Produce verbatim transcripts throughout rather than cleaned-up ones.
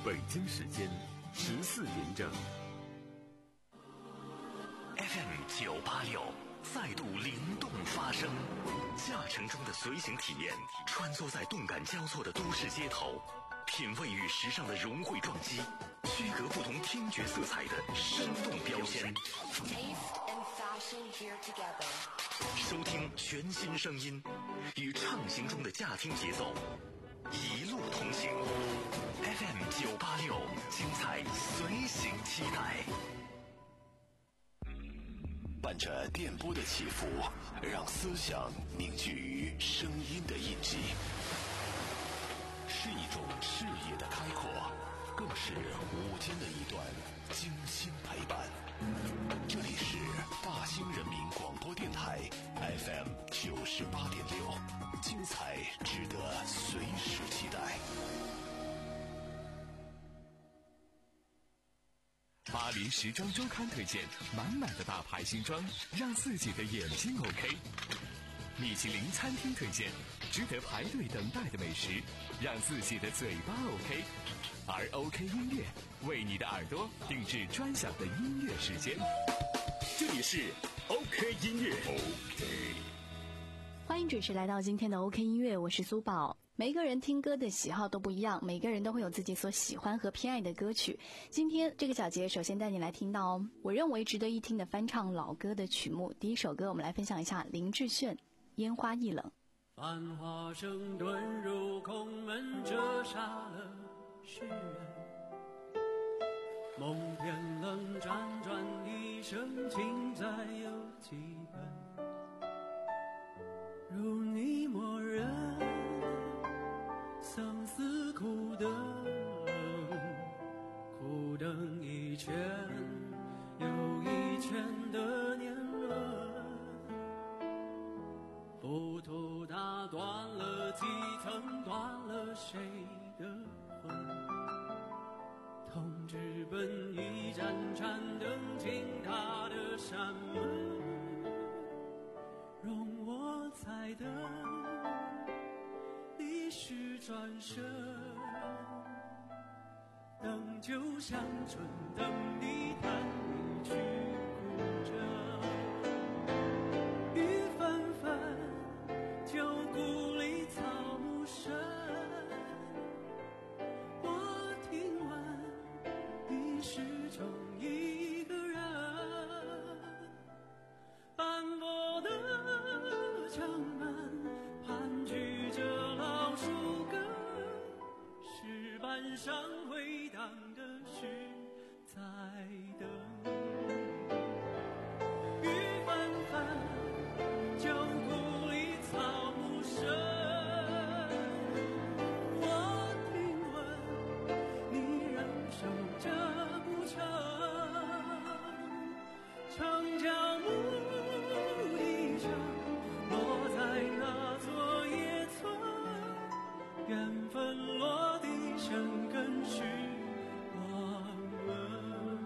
北京时间十四点整。 F M 九八六再度灵动发声，驾乘中的随行体验，穿梭在动感交错的都市街头，品味与时尚的融汇撞击，区隔不同听觉色彩的生动标签。收听全新声音，与畅行中的驾听节奏，一路同行。F M 九八六，精彩随行期待。 伴着电波的起伏，让思想凝聚于声音的印记，是一种视野的开阔，更是午间的一段精心陪伴。这里是大兴人民广播电台 F M 九十八点六，精彩值得随时期待。 巴黎时装周刊推荐满满的大牌新装，让自己的眼睛 OK。米其林餐厅推荐值得排队等待的美食，让自己的嘴巴 OK。而 OK 音乐为你的耳朵定制专享的音乐时间。这里是 OK 音乐 OK。 欢迎准时来到今天的 OK 音乐，我是苏宝。每一个人听歌的喜好都不一样，每个人都会有自己所喜欢和偏爱的歌曲。今天这个小节首先带你来听到哦，我认为值得一听的翻唱老歌的曲目。第一首歌我们来分享一下林志炫《烟花易冷》。 繁华声遁入空门，折煞了世人。梦偏冷，辗转一生，情债有几本？如你默认，相思苦等，苦等一圈又一圈的年轮。浮屠打断了几层，断了谁的魂？痛直奔一盏盏灯，进他的山门。容我再等，历史转身，等就像春，等你弹一曲古筝。雨纷纷，旧故里草木深。我听闻你始终一个人，斑驳的城门盘踞着老树根，石板上回荡的是在等。雨纷纷，旧故里草木深。我听闻你仍守着古城，城墙木一声，落在那座野村，缘分落地生根是我们。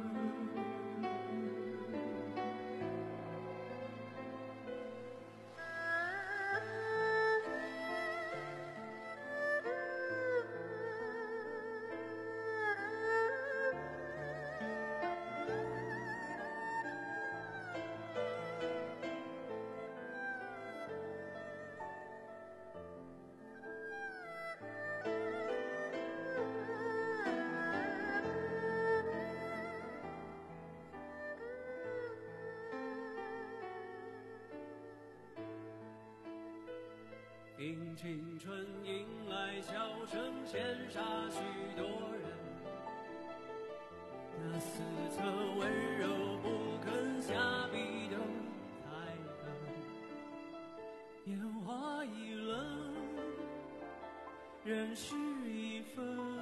迎青春，迎来笑声，羡煞许多人。那四侧温柔不肯下笔都太狠，烟花易冷，人事已分。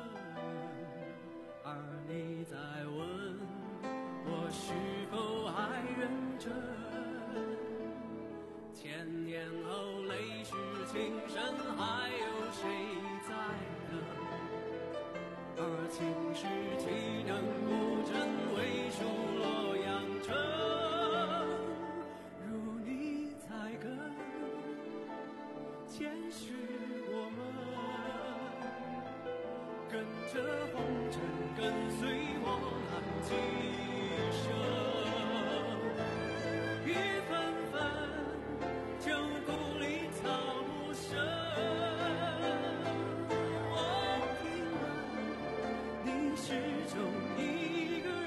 而你在问我是否还认真？千年后泪湿情深，还有谁在等？而情是岂能不真，为数洛阳城。如你在跟，前世我们跟着红尘跟随我浪几生。雨纷纷，旧故里草木深。我听闻你始终一个人，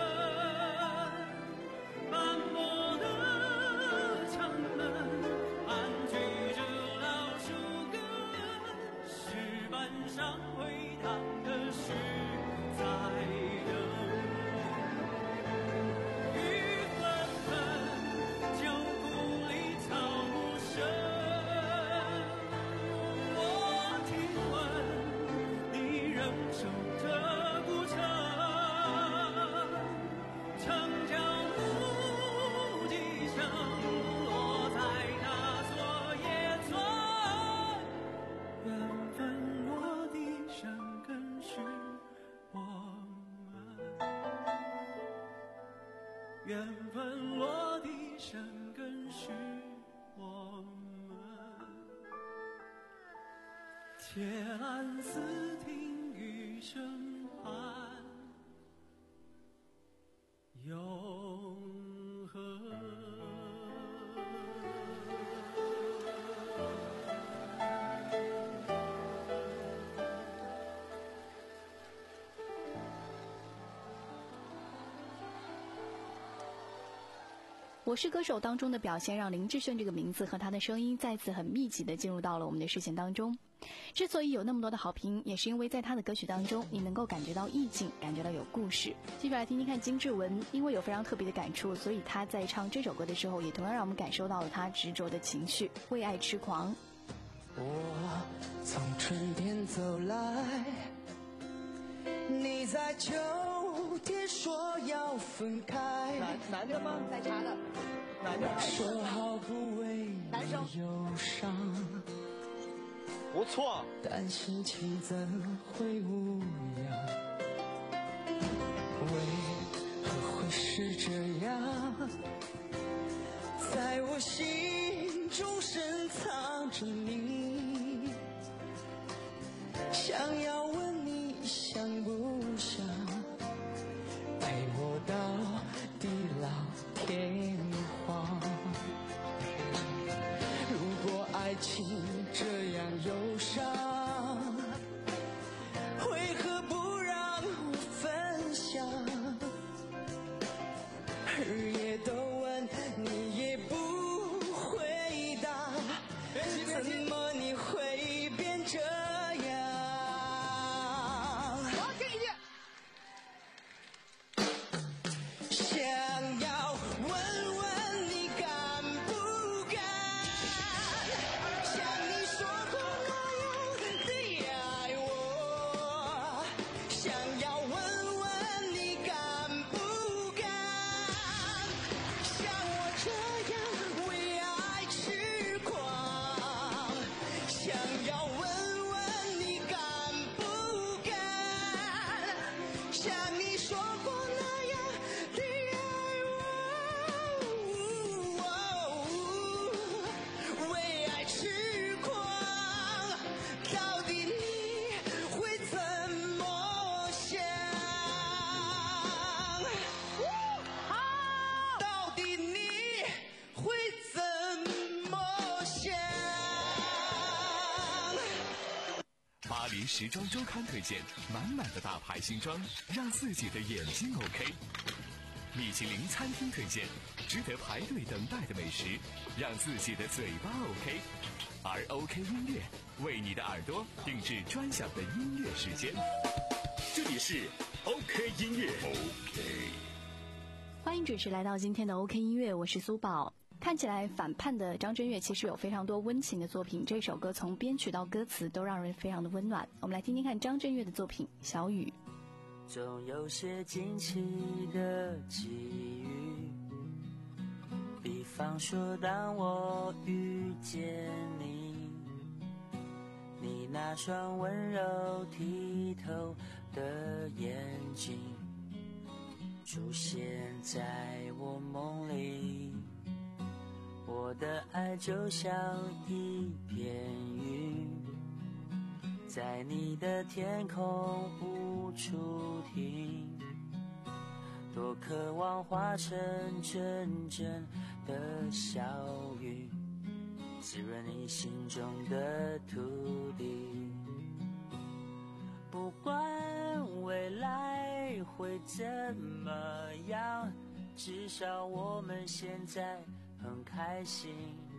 斑驳的城门，盘踞着老树根，石板上回荡的是在等。雨纷纷，旧故里草木深。我听闻你仍守着古城，城郊木笛声落在那座野村，缘分落地生根是我们，缘分落地生根是我们。铁栏丝听雨声寒，永恒。 我是歌手当中的表现，让林志炫这个名字和他的声音再次很密集的进入到了我们的视线当中。之所以有那么多的好评，也是因为在他的歌曲当中，你能够感觉到意境，感觉到有故事。接下来听听看金志文，因为有非常特别的感触，所以他在唱这首歌的时候，也同样让我们感受到了他执着的情绪，为爱痴狂。 我从春天走来，你在秋天说要分开， 男的吗？奶茶的，男的。 说好不为男生你忧伤， 不错。 但心情怎会无恙？为何会是这样？在我心中深藏着你，想要问你想不想陪我到地老天荒？如果爱情这样忧伤，为何不让我分享？日夜都问你也不回答，怎么你会变这样？ 好，这一句。 想要问问你敢不敢，像你说过那样的爱我。想要问问你敢不敢，像我这样为爱痴狂。想要问问你敢不敢，像你说过那样的爱我。为爱痴狂，到底你会怎么想？到底你会怎么想？ 巴黎时装周刊推荐满满的大牌新装，让自己的眼睛 OK。米其林餐厅推荐值得排队等待的美食，让自己的嘴巴 OK。而 OK 音乐为你的耳朵定制专享的音乐时间。 这里是 OK 音乐。 欢迎准时来到今天的 OK 音乐，我是苏宝。看起来反叛的张震岳其实有非常多温情的作品，这首歌从编曲到歌词都让人非常的温暖。我们来听听看张震岳的作品《小雨》。 总有些惊奇的际遇，比方说当我遇见你，你那双温柔剔透的眼睛出现在我梦里，我的爱就像一片云，在你的天空无无处停。多渴望化成真正的小雨，滋润你心中的土地。不管未来会怎么样，至少我们现在很开心。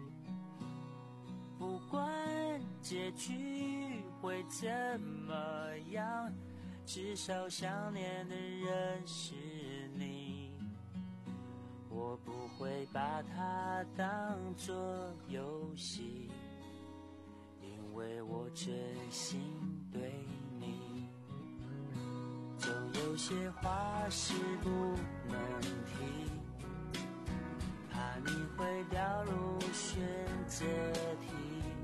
不管结局会怎么样，至少想念的人是你。我不会把它当作游戏，因为我真心对你。总有些话是不能提，怕你会掉入选择题。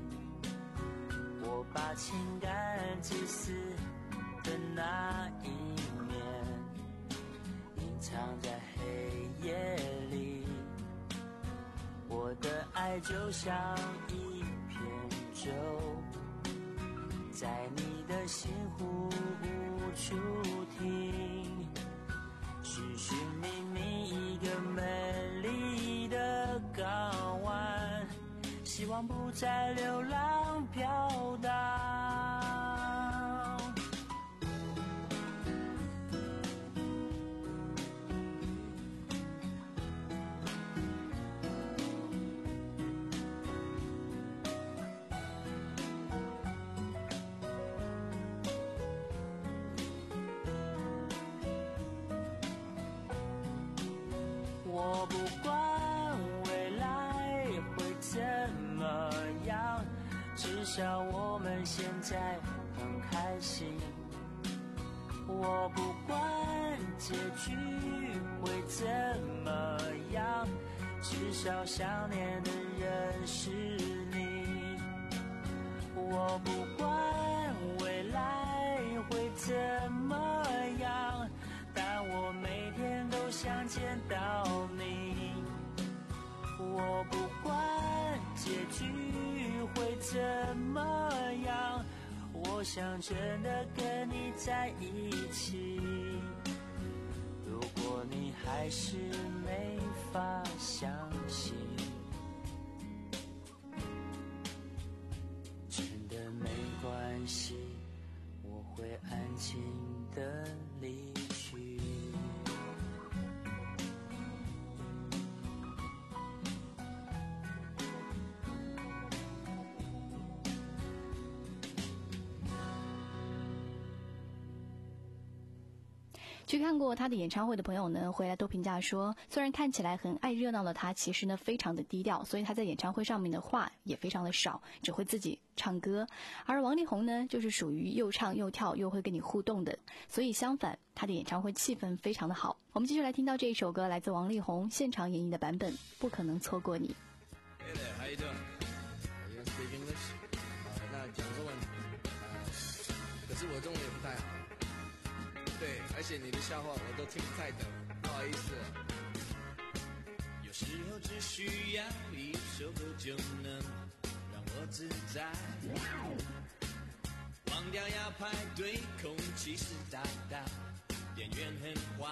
我把情感自私的那一面隐藏在黑夜里，我的爱就像一片舟，在你的心湖无处停，寻寻觅觅一个美丽的港湾，希望不再流浪飘荡。我不管未来会怎么样，至少我们现在很开心。我不管结局会怎么样，至少想念的人是你。我不管未来会怎么样，但我每天都想见到你。我不管结局会怎么样，我想真的跟你在一起。如果你还是没法相信，真的没关系，我会安静的离去。 去看过他的演唱会的朋友呢，回来都评价说，虽然看起来很爱热闹的他，其实呢非常的低调，所以他在演唱会上面的话也非常的少，只会自己唱歌。而王力宏呢，就是属于又唱又跳又会跟你互动的，所以相反，他的演唱会气氛非常的好。我们继续来听到这一首歌，来自王力宏现场演绎的版本，不可能错过你。 Hey there, how you doing? You gonna speak English? 好，那讲中文。可是我中文也不太好。对，而且你的笑话我都听不太懂，不好意思。 有时候只需要一首歌就能让我自在，忘掉要排队，空气是大大，店员很坏。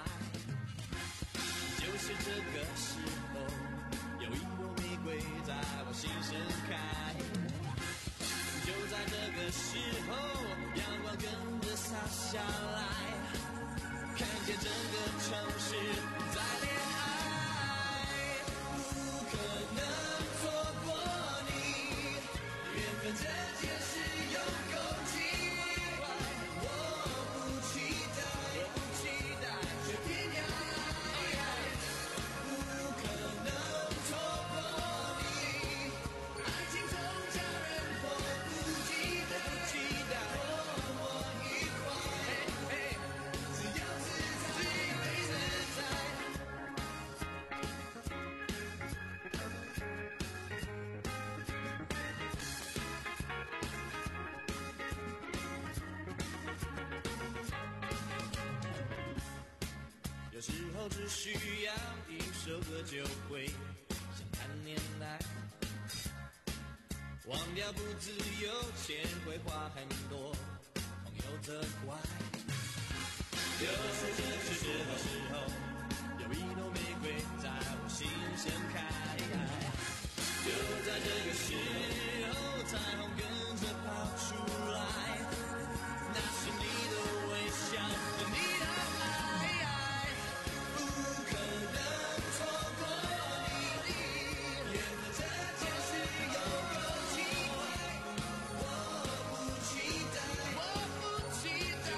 就是这个时候，有一朵玫瑰在我心盛开。就在这个时候，阳光跟着洒下来。 看见整个城市在恋爱，不可能错过你，缘分这件事有够奇怪，我不期待，我不期待，却偏要来，不可能错过你，爱情总叫人迫不及待，不期待，和我一块。Hey, hey, 只要 有时候只需要一首歌就会想谈恋爱，忘掉不自由，钱会花很多，朋友责怪。 就是这是这个时候，有一朵玫瑰在我心盛开。就在这个时候，彩虹跟着跑出来，那是你的微笑和你的爱，不可能错过你。缘分这件事有够奇怪，我不期待，我不期待，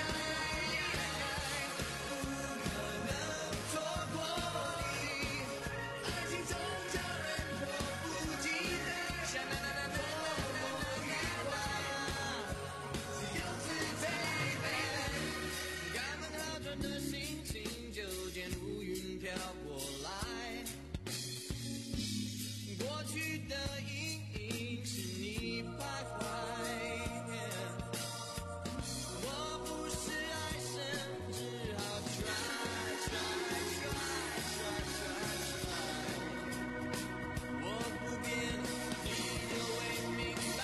不可能错过你。爱情总叫人迫不及待，像那那那多么愉快，自由自在。刚刚好转的心情，就见乌云飘过来。过去的阴影是你徘徊。我不是爱神，只好 try try try try try。我不变，你就会明白。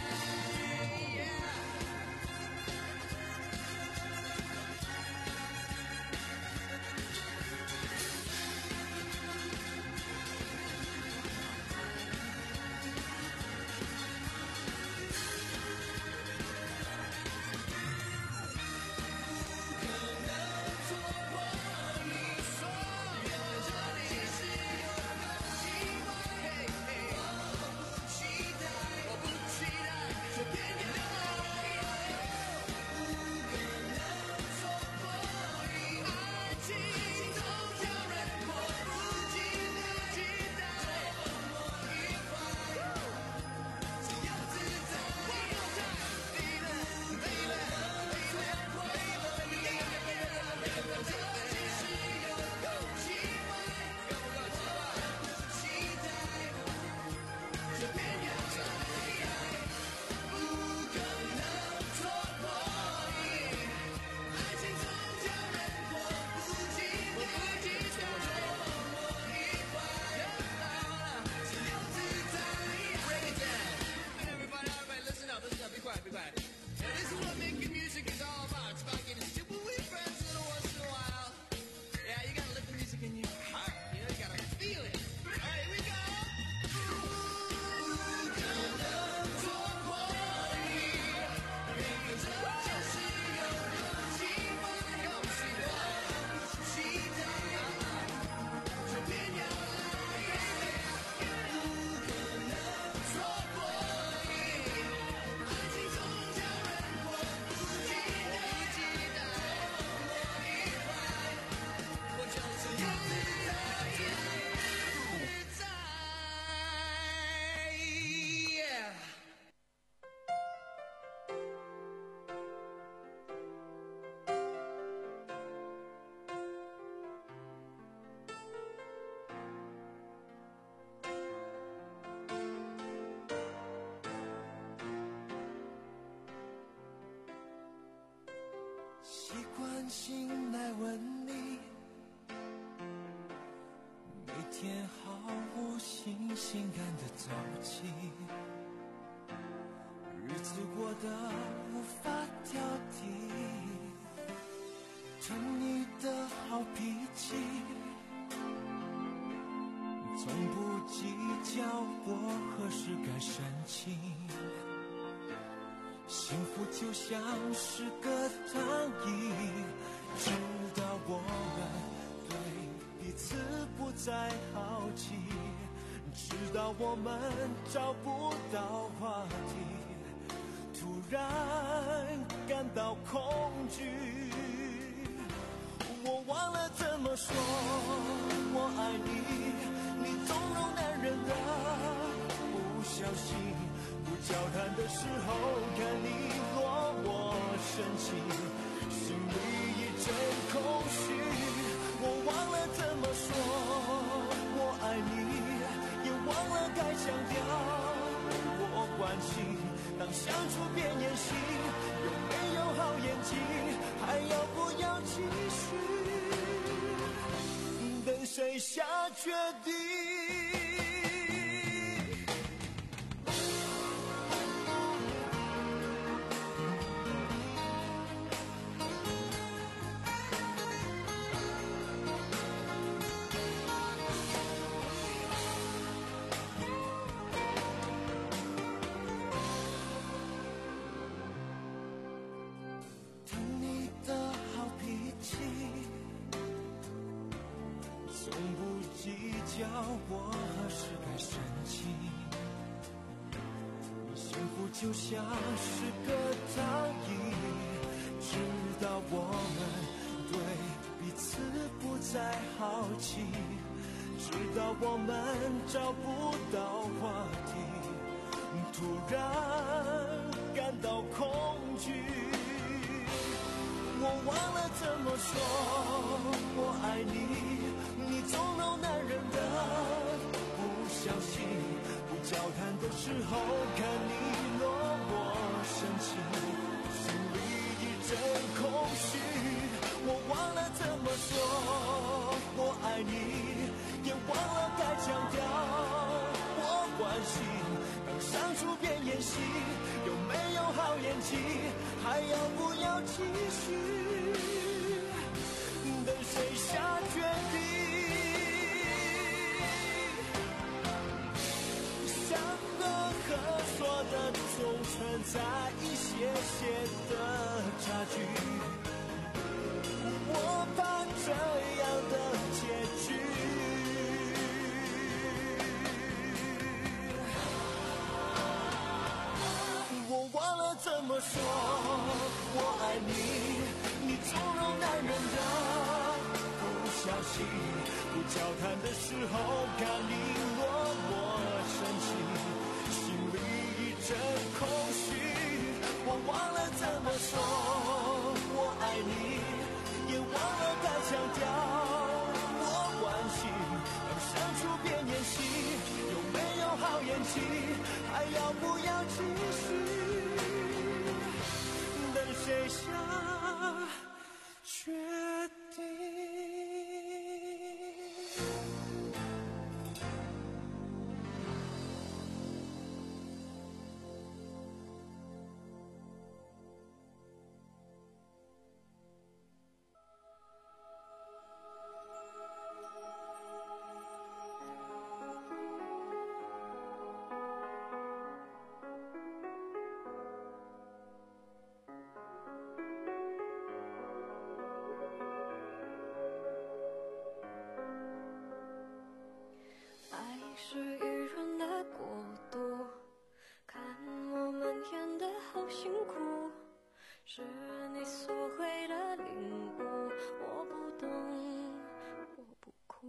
习惯性来问你，每天毫无新鲜感的早起，日子过得无法挑剔，疼你的好脾气，从不计较我何时该生气。幸福就像是个糖衣，直到我们对彼此不再好奇，直到我们找不到话题，突然感到恐惧。我忘了怎么说我爱你，你纵容男人的不小心，不交谈的时候看你落我深情，心里一阵空虚。我忘了怎么说我爱你，也忘了该强调我关心。当相处变演戏，有没有好演技，还要不要继续，等谁下决定。 我何时该深情？你幸福就像是个躺椅，直到我们对彼此不再好奇，直到我们找不到话题，突然感到恐惧。我忘了怎么说我爱你，你总弄男人的不小心，不交谈的时候看你落寞神情，心里一阵空虚。我忘了怎么说我爱你，也忘了该强调我关心。当相处变演戏，有没有好演技，还要不要继续？等谁下决定？想的和说的总存在一些些的差距，我怕这样的结局。我忘了怎么说我爱你，你纵容男人的不小心，不交谈的时候看你落寞神情，心里一阵空虚。我忘了怎么说我爱你，也忘了该强调我关心。当相处变演戏，有没有好演技，还要不要继续？等谁下决定？ 是愚人的国度，看我们演得好辛苦，是你所谓的领悟，我不懂，我不哭。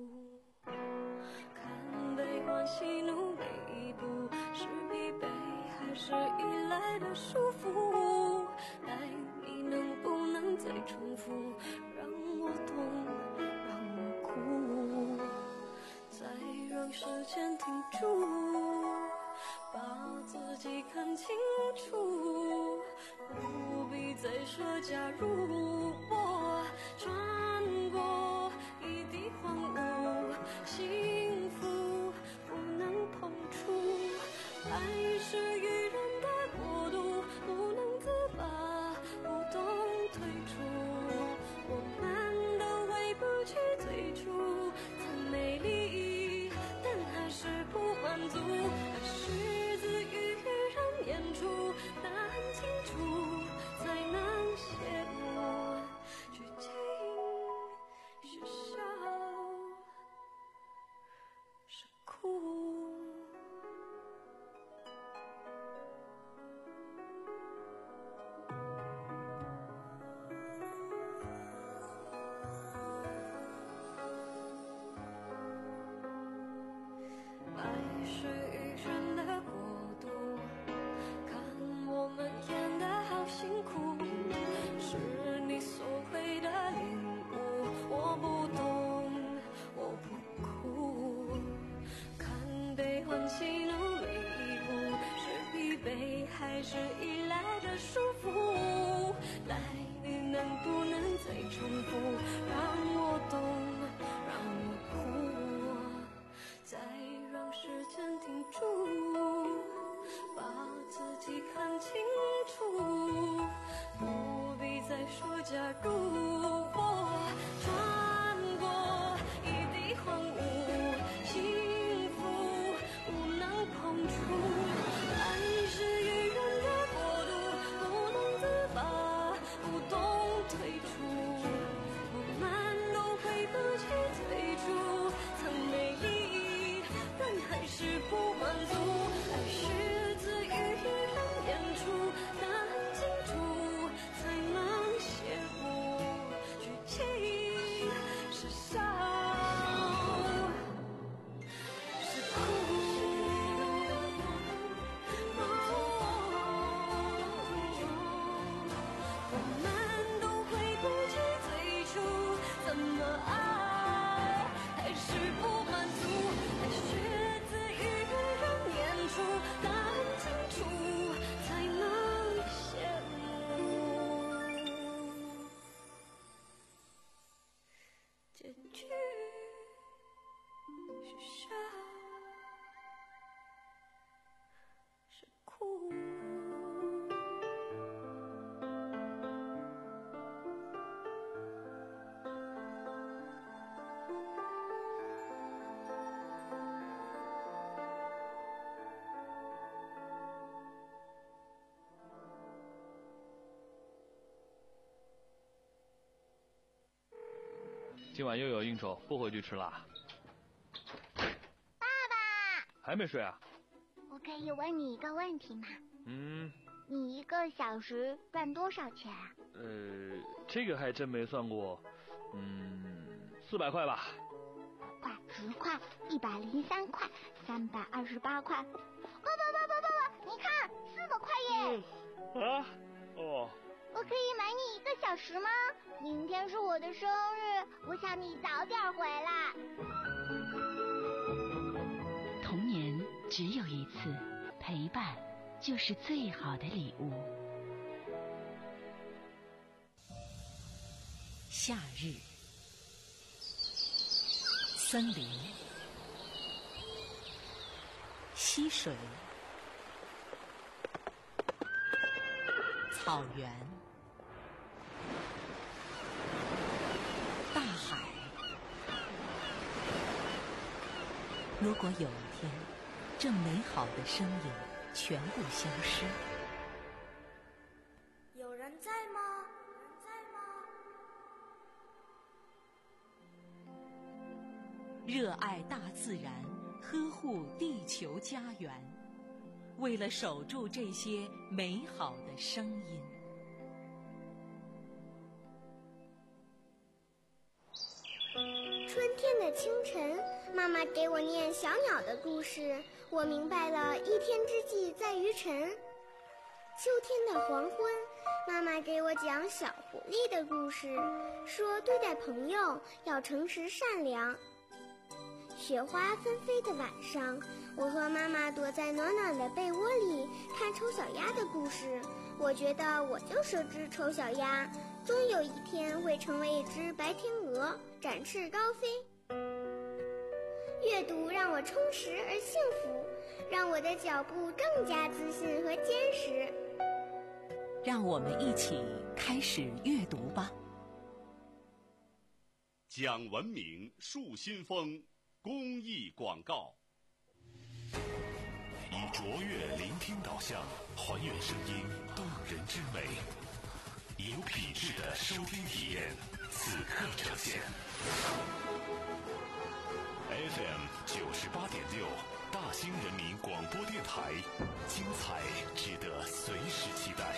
看悲欢喜怒每一步，是疲惫还是依赖的束缚？爱你能不能再重复，让我懂，让我哭。再让时间停住，把自己看清楚，不必再说假如。我穿过一地荒芜，幸福不能碰触，爱是愚人的国度，不能自拔，不懂退出，我们都回不去最初，曾美丽是不满足，而是自于人演出，答案清楚才能写入剧情，是笑是哭。是愚人的国度，看我们演得好辛苦，是你所谓的领悟，我不懂，我不哭。看悲欢喜怒每一步，是疲惫还是依赖的束缚？来，你能不能再重复，让我懂，让我哭。再让时间停住，把自己看清楚，不必再说假如。我穿过一地荒芜，幸福不能碰触，爱是愚人的国度，不能自拔，不懂退出，我们都回不去最初，曾美丽还是不满足，爱是自语人演出，但清楚才能写不剧情是笑是哭。我们都回不去最初怎么爱，还是不满足，爱学自语人演出，但清楚才能羡慕。结局是笑是哭。 今晚又有应酬，不回去吃啦。 爸爸， 还没睡啊？ 我可以问你一个问题吗？ 嗯。 你一个小时赚多少钱啊？ 呃，这个还真没算过。嗯，四百块吧。 块、十块、一百零三块、三百二十八块。爸爸爸爸爸爸，你看，四百块耶！ 嗯、啊？哦。 我可以买你一个小时吗？明天是我的生日，我想你早点回来。 童年只有一次，陪伴就是最好的礼物。夏日，森林，溪水，草原，大海。如果有一天，这美好的声音全部消失， 有人在吗？有人在吗？ 热爱大自然，呵护地球家园，为了守住这些美好的声音。 春天的清晨，妈妈给我念小鸟的故事，我明白了一天之计在于晨。秋天的黄昏，妈妈给我讲小狐狸的故事，说对待朋友要诚实善良。雪花纷飞的晚上，我和妈妈躲在暖暖的被窝里看丑小鸭的故事，我觉得我就是只丑小鸭，终有一天会成为一只白天鹅，展翅高飞。阅读让我充实而幸福，让我的脚步更加自信和坚实。 让我们一起开始阅读吧。 讲文明树新风公益广告。 以卓越聆听导向，还原声音动人之美，以有品质的收听体验，此刻呈现。F M 九十八点六，大兴人民广播电台，精彩值得随时期待。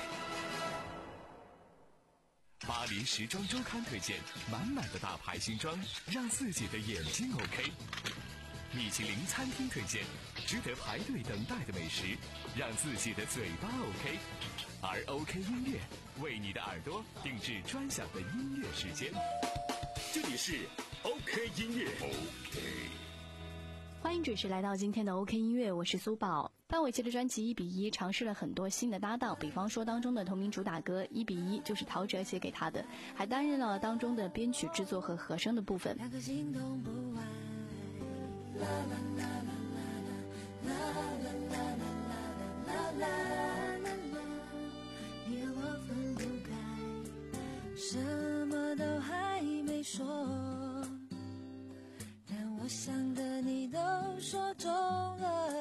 巴黎时装周刊推荐满满的大牌新装，让自己的眼睛 OK。米其林餐厅推荐值得排队等待的美食，让自己的嘴巴 OK。而 OK 音乐为你的耳朵定制专享的音乐时间。 这里是 OK 音乐 OK。 欢迎准时来到今天的 OK 音乐，我是苏宝。范玮琪的专辑一比一尝试了很多新的搭档，比方说当中的同名主打歌一比一就是陶喆写给他的，还担任了当中的编曲制作和和声的部分。 两颗心动不爱，啦啦啦啦啦啦啦啦啦啦啦啦，你和我分不开，什么都还没说，但我想的你都说中了。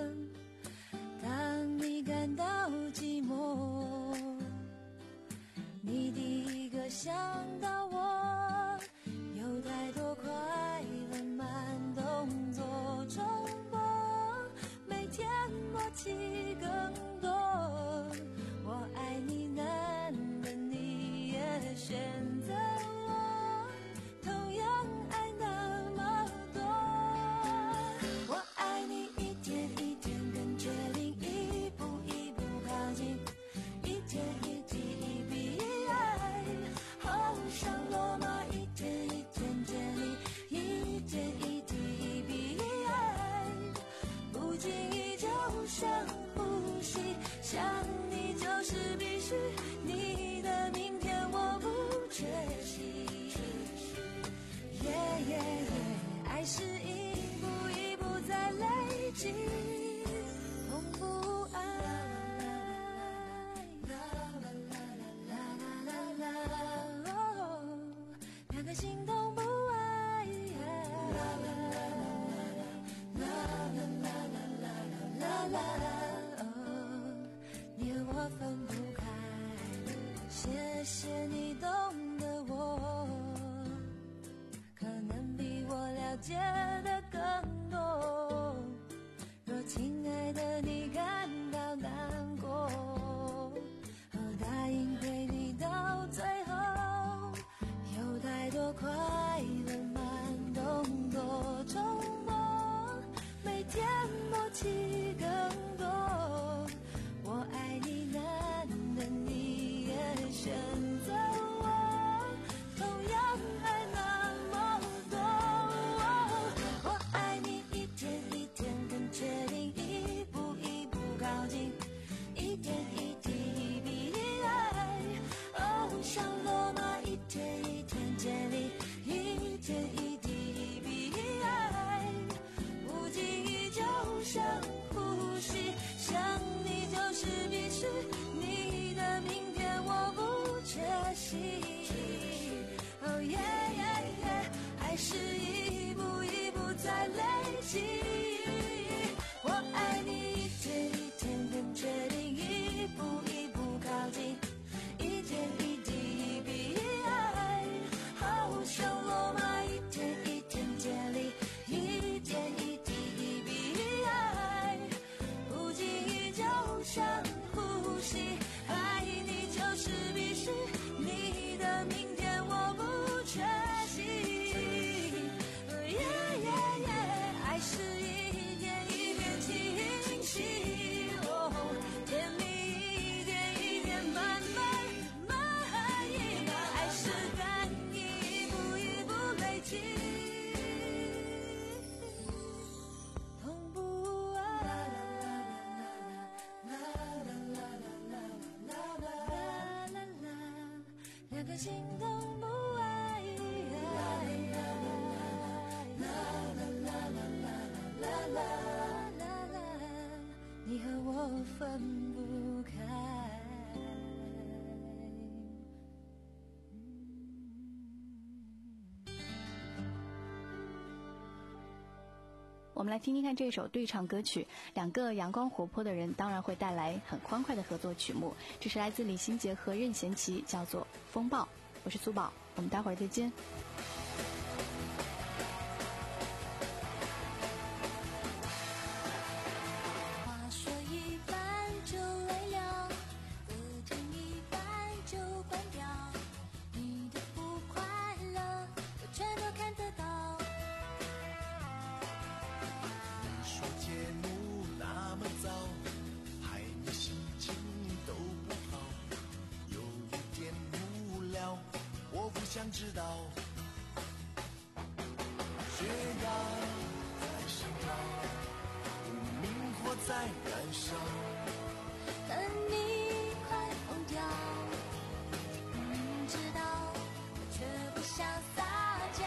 当你感到寂寞，你第一个想到我，有太多快乐慢动作重播。 是一步一步在累积，痛不爱。两个心动不爱，你和我分不开。谢谢你懂得我，可能比我了解的更多。若亲爱的你感到难过，我答应陪你到最后。有太多快乐慢动作冲动，每天默契更多。我爱你难得你也选择我，同样爱那么多。我爱你一天一天更确定，一步一步靠近，一点一滴比爱。哦，像罗马一天一天建立，一点一滴比爱。不经意就像呼吸，想你就是必须，你的明天我不缺席。哦耶耶耶，爱是一步一步在累积。我爱你一天一天更确定，一步一步靠近，一点一滴比爱。好像罗马一天一天建立，一点一滴比爱。不经意就像呼吸，爱你就是必须，你的明天我不缺席。耶耶耶，爱是一点一点清晰，哦，甜蜜一点一点慢慢满意，爱是感应一步一步累积，痛不爱。两个心动不爱，你和我分不开。 我们来听听看这首对唱歌曲，两个阳光活泼的人当然会带来很欢快的合作曲目，这是来自李心洁和任贤齐，叫做《风暴》。我是苏宝，我们待会儿再见。 话说一半就累了，歌听一半就关掉，你的不快乐我全都看得到。 你说节目那么早，害你心情都不好，有一点无聊，我不想知道。血压在升高，无名火在燃烧， 看你快疯掉，明知道我却不想撒娇。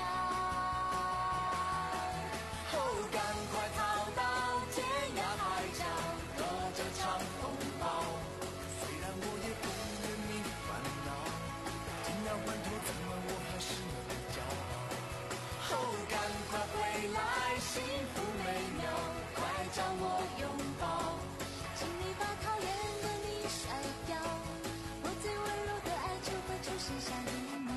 哦，赶快逃到天涯海角，和这场风暴。虽然我也不愿你烦恼，紧要关头怎么我还是能骄傲。哦，赶快回来，幸福美妙，快将我拥抱。 请你把讨厌的你甩掉，我最温柔的爱就会出现下一秒。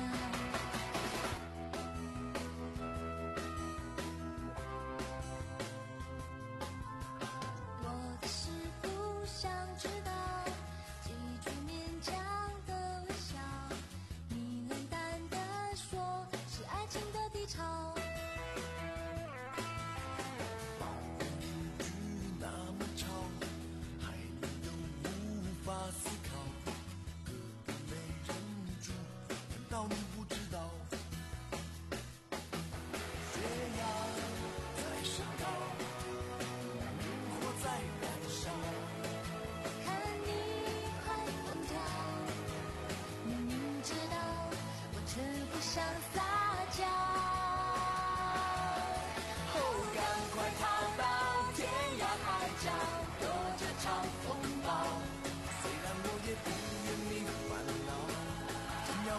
我的事不想知道，记住勉强的微笑，你冷淡的说是爱情的低潮。 那么吵，害你都无法思考，根本没忍住，难道你不知道？血压在升高，火在燃烧， 看你快疯掉，明知道我却不想撒娇。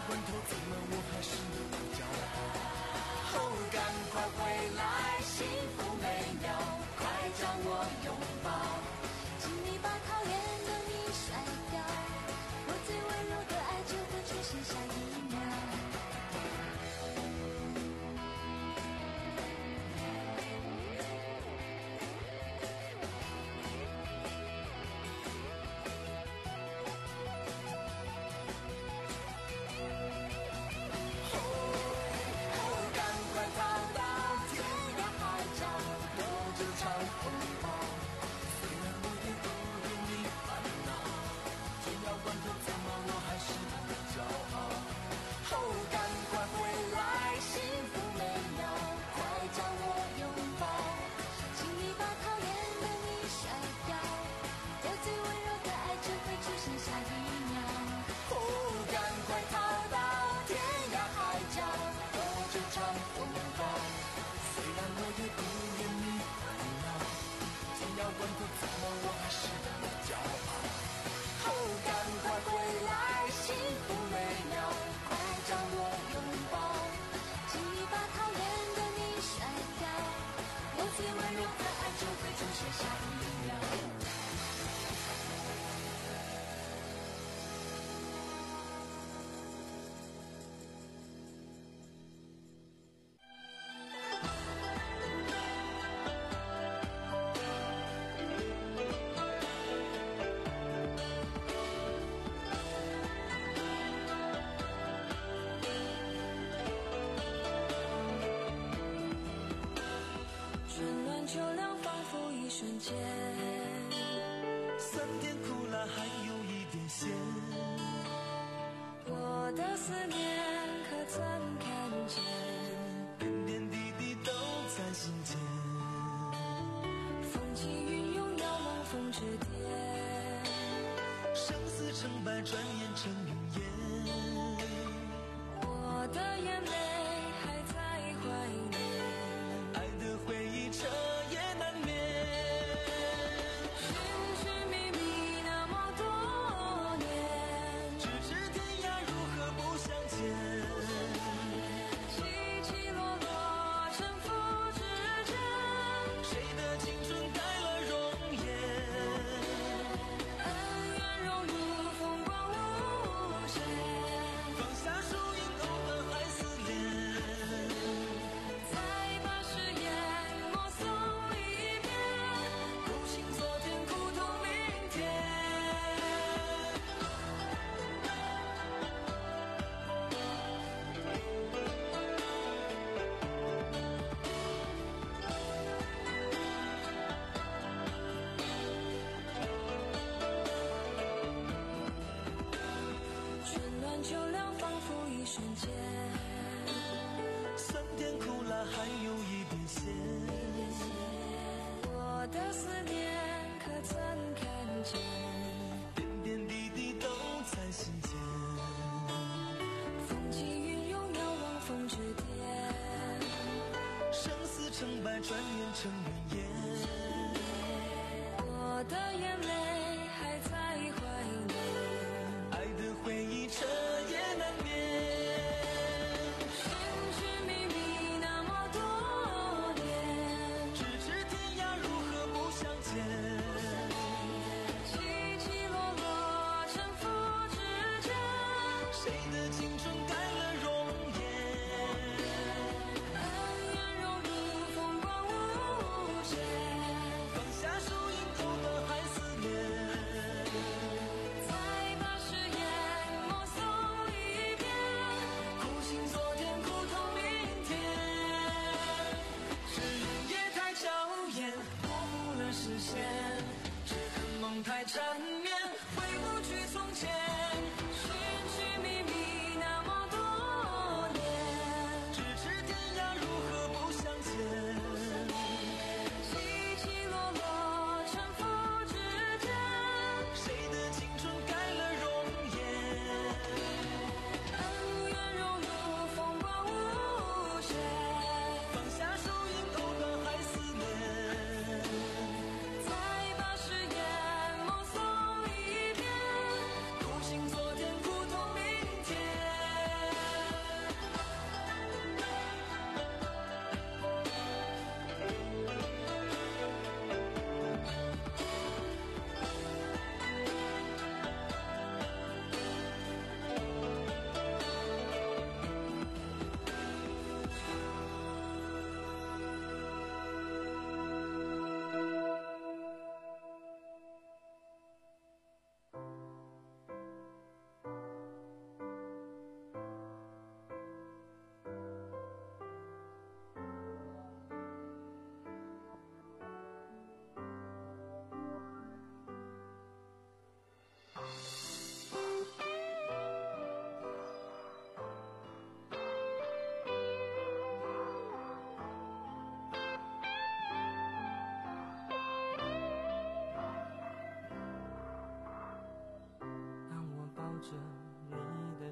昏头，怎么我还是骄傲？哦，赶快回来，幸福美妙，快将我拥抱。 请你把讨厌的你甩掉，我最温柔的爱就会出现下一秒。秋凉仿佛一瞬间， 酸甜苦辣还有一点咸， 我的思念可曾看见， 点点滴滴都在心间， 风起云涌遥望风之巅， 生死成败转眼成云烟， 我的眼泪还在怀念， 爱的回忆彻夜难眠， 寻寻觅觅那么多年， 咫尺天涯如何不相见， 起起落落沉浮之间， 谁的青春改了容颜， 恩怨融入风光无限， 放下输赢偶尔还思念， 再把誓言默诵一遍，苦心昨天苦痛明天。春暖秋凉仿佛一瞬间， 酸甜苦辣还有一点咸， 我的思念可曾看见， 点点滴滴都在心间， 风起云涌遥望风之巅， 生死成败转眼成云烟， 我的眼泪还在怀念， 爱的回忆彻夜难眠， 寻寻觅觅那么多年， 咫尺天涯如何不相见， 起起落落沉浮之间， 谁的青春改了容颜， 恩怨融入风光无限，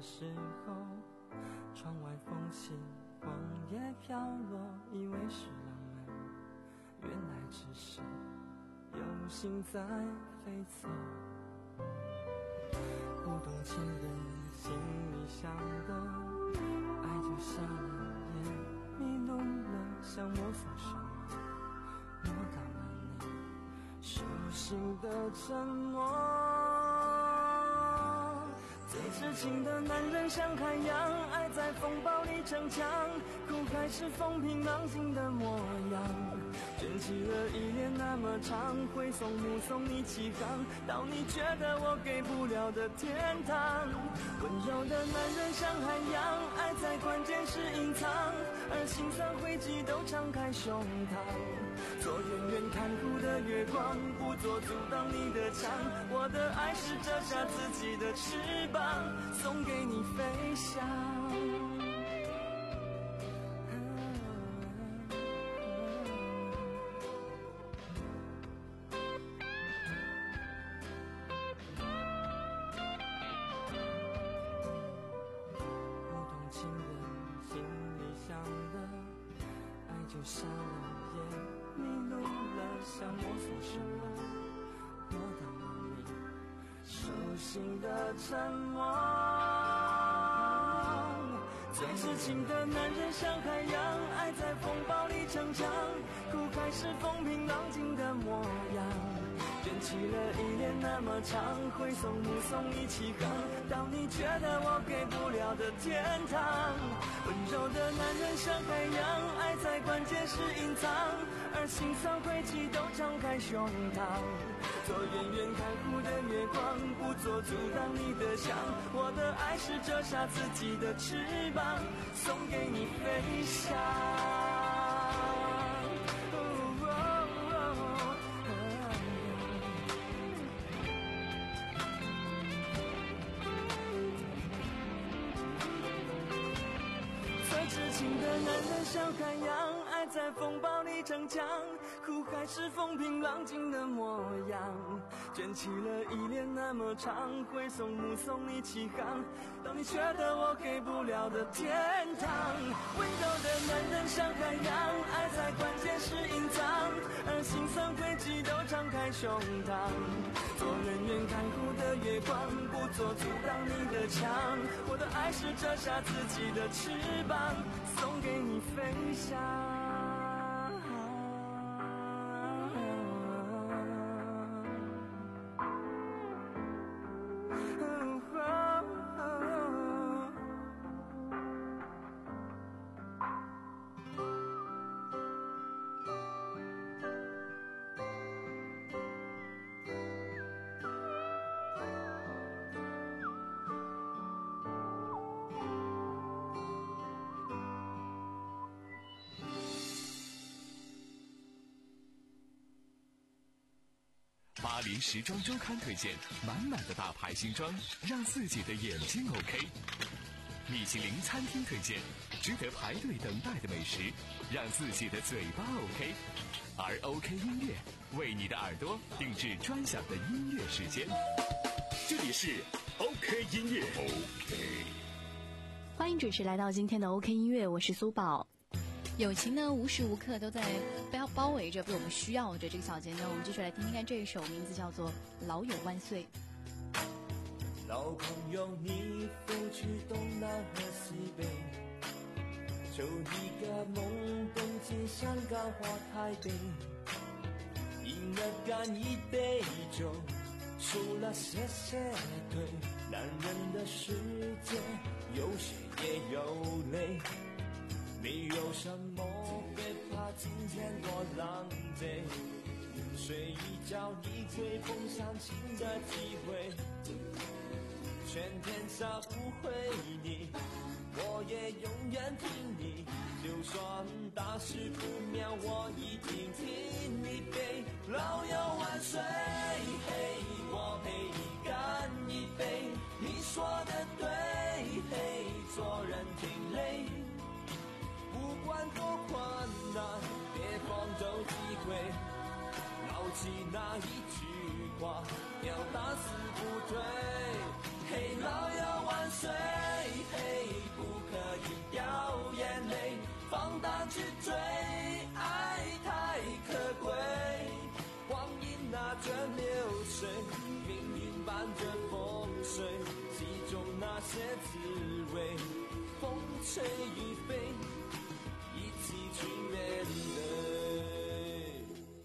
时候，窗外风起，黄叶飘落，以为是浪漫，原来只是有心在飞走。不懂情人心里想的，爱就瞎了眼，迷路了，想摸索什么，摸到了你手心的沉默。最痴情的男人像海洋，爱在风暴里逞强，苦海是风平浪静的模样。卷起了依恋那么长，挥送目送你起航，到你觉得我给不了的天堂。温柔的男人像海洋，爱在关键时隐藏，而心酸灰烬都敞开胸膛。做远远看护的月光，不做阻挡你的墙。我的爱是折下自己的翅膀，送给你飞翔。不懂情人心里想的，爱就瞎了眼，迷路了，想摸索什么，摸到了你手心的沉默。最痴情的男人像海洋，爱在风暴里逞强，苦海是风平浪静的模样。卷起了依恋那么长，挥送目送你起航，到你觉得我给不了的天堂。温柔的男人像海洋，爱在关键时隐藏，而心酸灰烬都敞开胸膛。做远远看护的月光，不做阻挡你的墙。我的爱是折下自己的翅膀，送给你飞翔。最痴情的男人像海洋，爱在风暴里逞强，苦海是风平浪静的模样。卷起了依恋那么长，挥送目送你起航，到你觉得我给不了的天堂。温柔的男人像海洋，爱在关键时隐藏，而心酸灰烬都敞开胸膛。做远远看护的月光，不做阻挡你的墙。我的爱是折下自己的翅膀，送给你飞翔。 巴黎时装周刊推荐满满的大牌新装，让自己的眼睛 OK。米其林餐厅推荐值得排队等待的美食，让自己的嘴巴 OK。而 OK 音乐为你的耳朵定制专享的音乐时间。 这里是 OK 音乐 OK。 欢迎准时来到今天的 OK 音乐，我是苏宝。 友情呢，无时无刻都在包包围着，被我们需要着。这个小节呢，我们继续来听听看这一首，名字叫做《老友万岁》。 老朋友，你飞去东南和西北，就一个懵懂进香港或台北，饮了干一杯酒，除了谢谢对，男人的世界有血也有泪。没有什么别怕今天多狼狈，睡一觉你会碰上新的机会，全天下不会你，我也永远听你，就算大事不妙我一定听你背。老友万岁，嘿，我陪你干一杯，你说的对，嘿，做人挺累，不管多困难，别放走机会，牢记那一句话，要打死不退。嘿，老友万岁， 吹雨飞，一起去面对。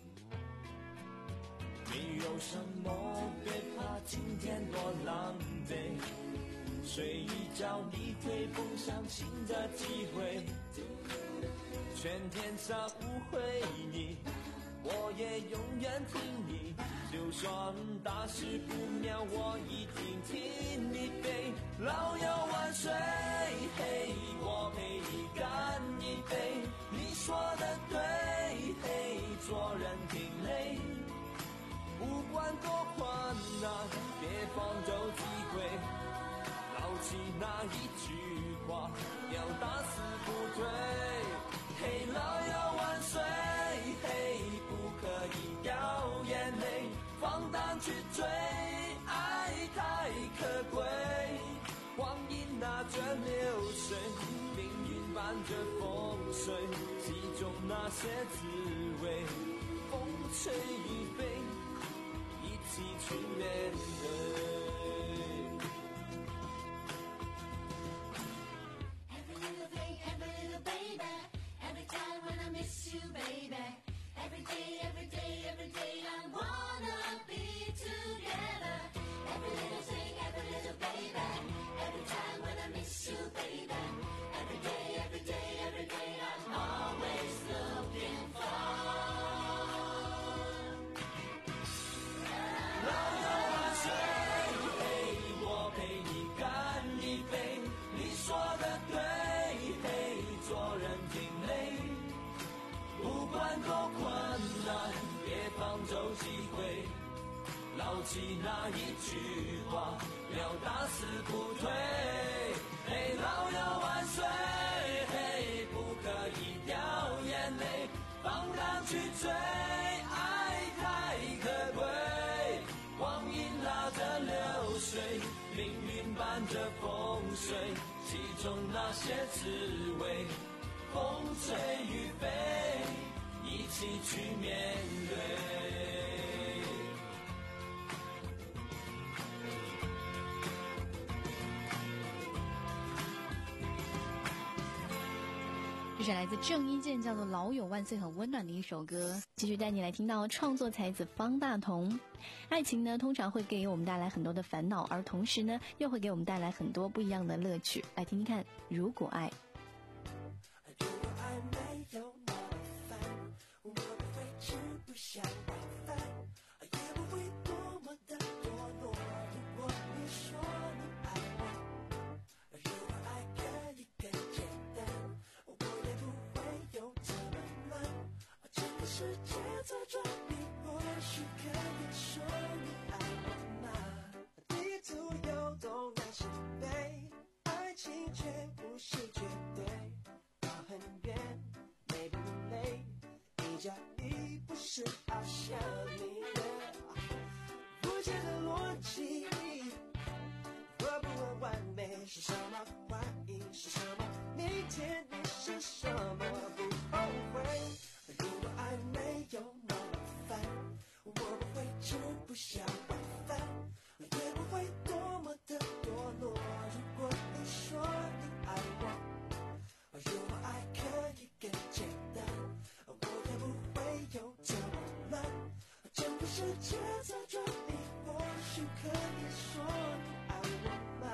没有什么别怕，今天多狼狈，睡一觉你会碰上新的机会，全天下误会你，我也永远听你，就算大事不妙我一定替你背。老友万岁，嘿，我陪你干一杯，你说的对，嘿，做人挺累，不管多困难别放走机会，牢记那一句话，要打死不退。嘿，老友万岁，嘿，不可以掉眼泪，放胆去追，爱太可贵，光阴拿着流水，命运伴着风吹，其中那些滋味，风吹雨飞，一起去面对。 You, baby. Every day, every day, every day, I wanna be together. Every little thing, every little baby. Every time when I miss you, baby. Every day, every day, every day, I'm always looking for. 老友万岁，嘿，我陪你干一杯，你说的对，嘿，做人挺累。不管多困难，别放走机会，牢记那一句话，要打死不退。嘿，老友万岁，嘿，不可以掉眼泪，放胆去追，爱太可贵，光阴拉着流水，命运伴着风吹，其中那些滋味，风吹雨飞，一起去面对。 这是来自郑伊健，叫做《老友万岁》，很温暖的一首歌。继续带你来听到创作才子方大同。爱情呢，通常会给我们带来很多的烦恼，而同时呢，又会给我们带来很多不一样的乐趣。来听听看，如果爱。 如果爱没有那么烦，我不会吃不下晚饭，也不会多么的堕落。如果你说你爱我，如果爱可以更简单，我也不会有这么乱。整个世界在转，你或许可以说你爱我吗？地图有东南西北，爱情却不是绝对。很远，累不累？一加一不是好像你的不解的逻辑，会不会完美？是什么怀疑？是什么？明天你是什么？不后悔。如果爱没有那么烦，我不会吃不下晚饭，也不会多么的堕落。如果你说你爱我，如果爱可以更简单，我也不会有这么乱。整个世界在转，你或许可以说你爱我吗？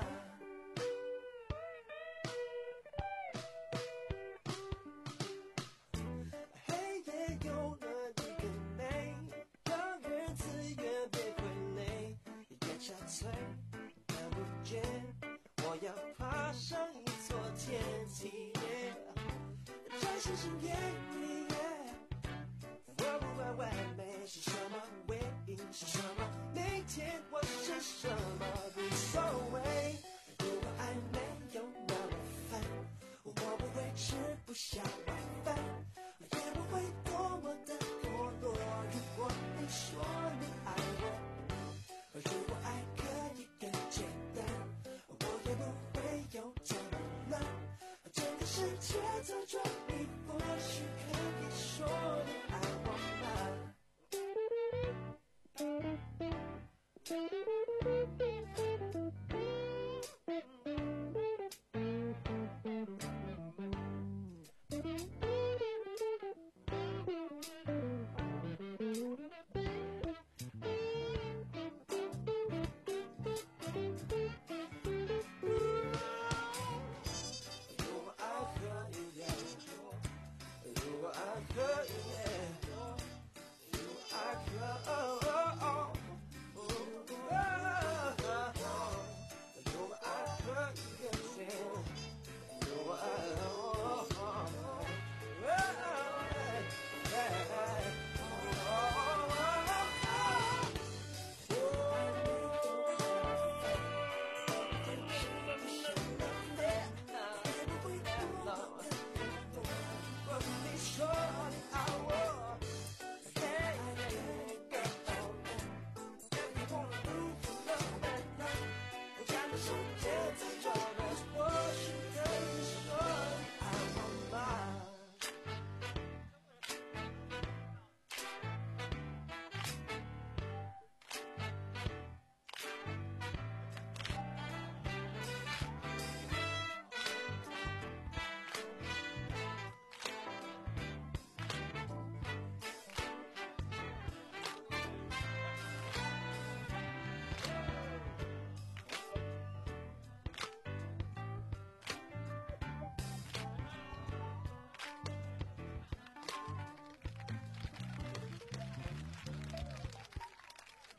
黑夜有了你更美，让日子越别傀儡，越憔悴，看不见，我要爬上一座天梯。在星星眼里，会不会完美？是什么唯一？是什么？明天我是什么？无所谓。如果爱没有那么烦，我不会吃不下晚饭，也不会多么的堕落。如果你说你爱我，如果爱可以更简单，我也不会有这么乱。整个世界在转，你或许可以说你爱我吗？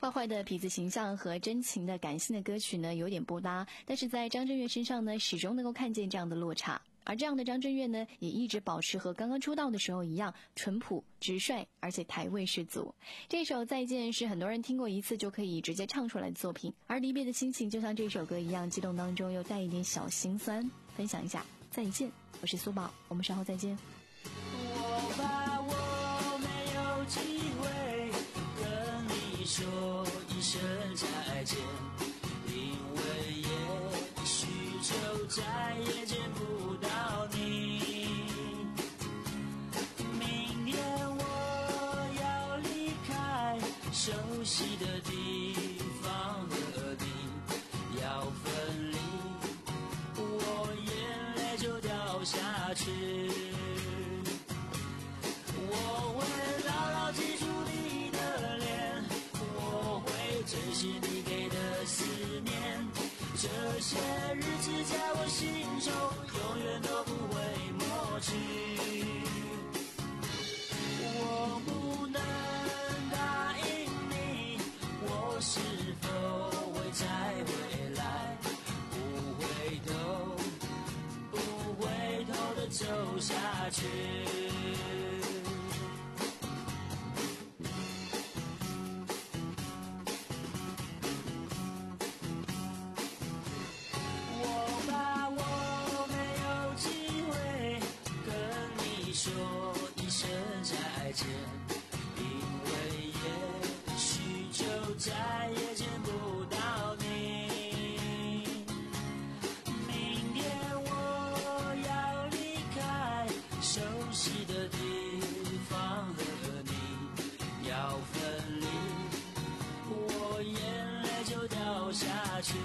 坏坏的痞子形象和真情的感性的歌曲呢有点不搭，但是在张震岳身上呢始终能够看见这样的落差。而这样的张震岳呢也一直保持和刚刚出道的时候一样淳朴直率，而且台味十足。这首再见是很多人听过一次就可以直接唱出来的作品，而离别的心情就像这首歌一样，激动当中又带一点小心酸。分享一下再见，我是苏宝，我们稍后再见。 我怕我没有机会跟你说一声再见，因为也许就再也见不到你。明天我要离开熟悉的地方，和你要分离，我眼泪就掉下去。我会牢牢记住你的脸，我会珍惜你给的思念，这些日子在我心中永远都不会抹去。我不能答应你，我是否会再回来，不回头不回头的走下去。说一声再见，因为也许就再也见不到你。明天我要离开熟悉的地方，和你要分离，我眼泪就掉下去。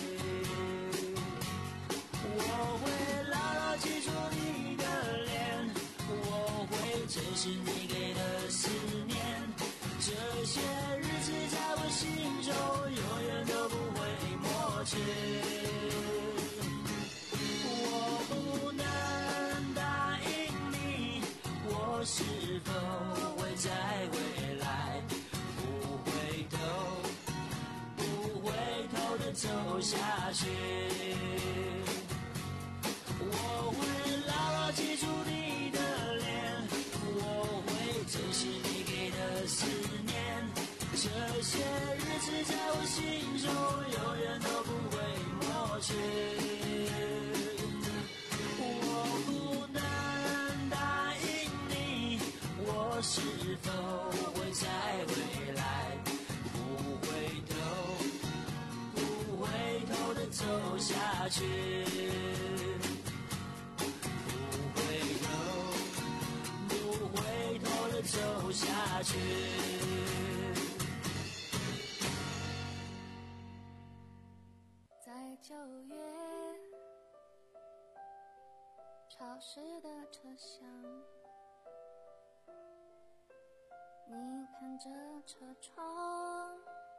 我会牢牢记住你的脸，我会珍惜你给的思念，这些日子在我心中永远都不会抹去。我不能答应你，我是否会再回来，不回头不回头的走下去。我会牢牢记住你的脸，我会珍惜你给的思念，这些日子在我心中永远都不会抹去。我不能答应你，我是否会再回来，不回头不回头的走下去。走下去。 在九月潮湿的车厢，你看着车窗，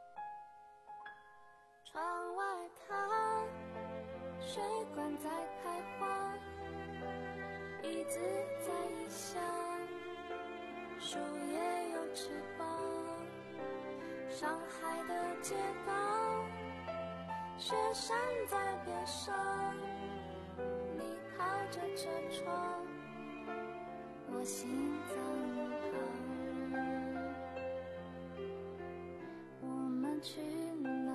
窗外它水管在开花，椅子在异乡，树叶有翅膀，上海的街道，雪山在边上，你靠着车窗，我心脏旁，我们去哪？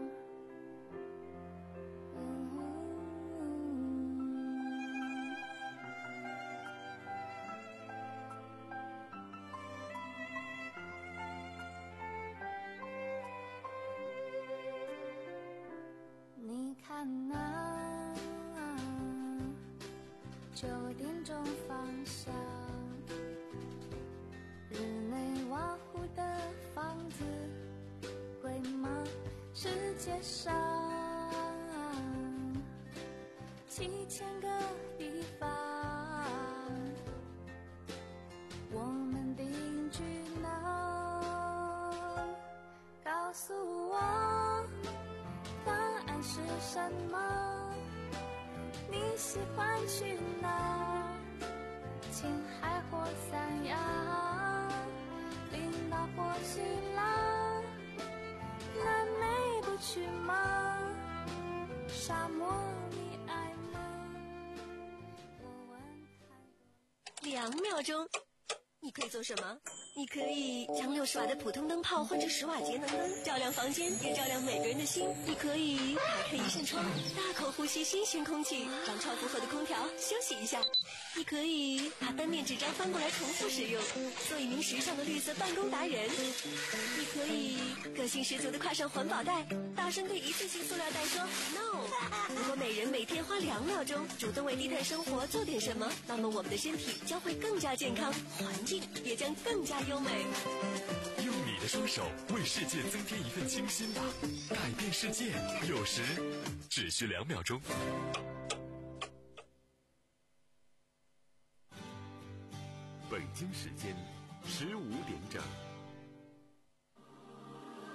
看那九点钟方向，日内瓦湖的房子贵吗？世界上七千个地方，我们定居哪？告诉我答案是什么？你喜欢去哪？青海或三亚，冰岛或希腊， 两秒钟。你可以做什么？你可以将六十瓦的普通灯泡换成十瓦节能灯，照亮房间，也照亮每个人的心。你可以打开一扇窗，大口呼吸新鲜空气，让超负荷的空调休息一下。你可以把单面纸张翻过来重复使用，做一名时尚的绿色办公达人。你可以个性十足的挎上环保袋，大声对一次性塑料袋说 no。如果每人每天花两秒钟主动为低碳生活做点什么，那么我们的身体将会更加健康，环境也将更加优美。 用你的双手为世界增添一份清新吧，改变世界有时只需两秒钟。 北京时间十五点整。